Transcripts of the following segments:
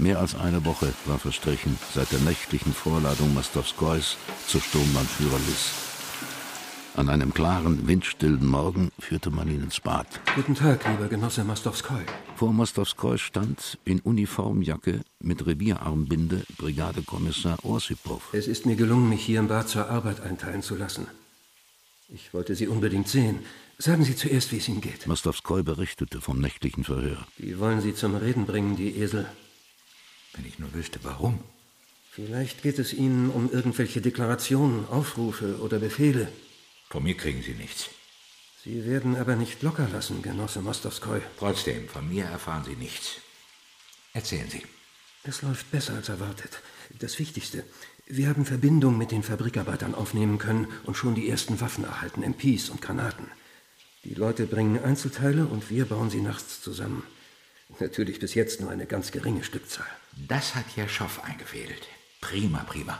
Mehr als eine Woche war verstrichen seit der nächtlichen Vorladung Mostowskojs zur Sturmbannführer Liss. An einem klaren, windstillen Morgen führte man ihn ins Bad. Guten Tag, lieber Genosse Mostowskoj. Vor Mostowskoj stand, in Uniformjacke mit Revierarmbinde, Brigadekommissar Osipov. Es ist mir gelungen, mich hier im Bad zur Arbeit einteilen zu lassen. Ich wollte Sie unbedingt sehen. Sagen Sie zuerst, wie es Ihnen geht. Mostowskoj berichtete vom nächtlichen Verhör. Die wollen Sie zum Reden bringen, die Esel. Wenn ich nur wüsste, warum. Vielleicht geht es Ihnen um irgendwelche Deklarationen, Aufrufe oder Befehle. Von mir kriegen Sie nichts. Sie werden aber nicht locker lassen, Genosse Mostowskoj. Trotzdem, von mir erfahren Sie nichts. Erzählen Sie. Es läuft besser als erwartet. Das Wichtigste, wir haben Verbindung mit den Fabrikarbeitern aufnehmen können und schon die ersten Waffen erhalten, MPs und Granaten. Die Leute bringen Einzelteile und wir bauen sie nachts zusammen. Natürlich bis jetzt nur eine ganz geringe Stückzahl. Das hat Jerschow eingefädelt. Prima, prima.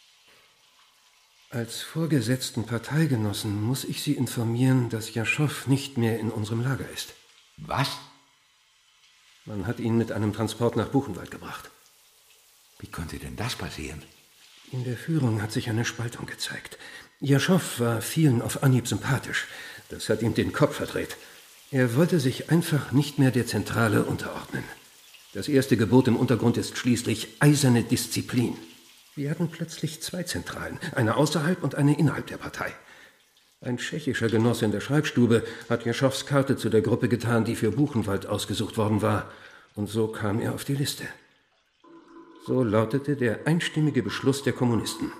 Als vorgesetzten Parteigenossen muss ich Sie informieren, dass Jerschow nicht mehr in unserem Lager ist. Was? Man hat ihn mit einem Transport nach Buchenwald gebracht. Wie konnte denn das passieren? In der Führung hat sich eine Spaltung gezeigt. Jerschow war vielen auf Anhieb sympathisch. Das hat ihm den Kopf verdreht. Er wollte sich einfach nicht mehr der Zentrale unterordnen. Das erste Gebot im Untergrund ist schließlich eiserne Disziplin. Wir hatten plötzlich zwei Zentralen, eine außerhalb und eine innerhalb der Partei. Ein tschechischer Genosse in der Schreibstube hat Jerschows Karte zu der Gruppe getan, die für Buchenwald ausgesucht worden war. Und so kam er auf die Liste. So lautete der einstimmige Beschluss der Kommunisten.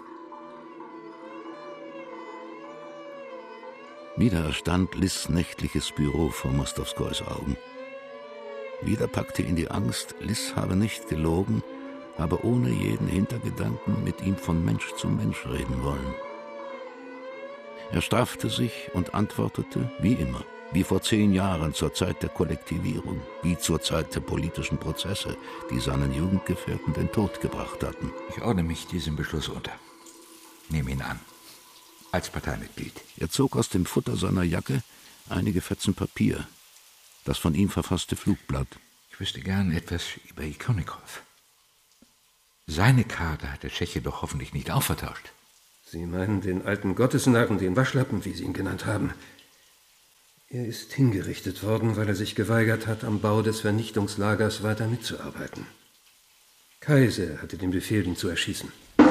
Wieder erstand Liss' nächtliches Büro vor Mostowskojs Augen. Wieder packte ihn die Angst, Liss habe nicht gelogen, habe ohne jeden Hintergedanken mit ihm von Mensch zu Mensch reden wollen. Er straffte sich und antwortete, wie immer, wie vor 10 Jahren zur Zeit der Kollektivierung, wie zur Zeit der politischen Prozesse, die seinen Jugendgefährten den Tod gebracht hatten. Ich ordne mich diesem Beschluss unter. Nehme ihn an. Als Parteimitglied. Er zog aus dem Futter seiner Jacke einige Fetzen Papier, das von ihm verfasste Flugblatt. Ich wüsste gern etwas über Ikonikow. Seine Karte hat der Tscheche doch hoffentlich nicht auch vertauscht. Sie meinen den alten Gottesnarren, den Waschlappen, wie Sie ihn genannt haben. Er ist hingerichtet worden, weil er sich geweigert hat, am Bau des Vernichtungslagers weiter mitzuarbeiten. Kaiser hatte den Befehl, ihn zu erschießen.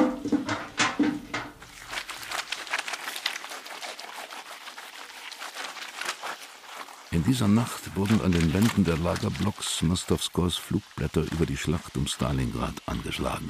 In dieser Nacht wurden an den Wänden der Lagerblocks Mostowskojs Flugblätter über die Schlacht um Stalingrad angeschlagen.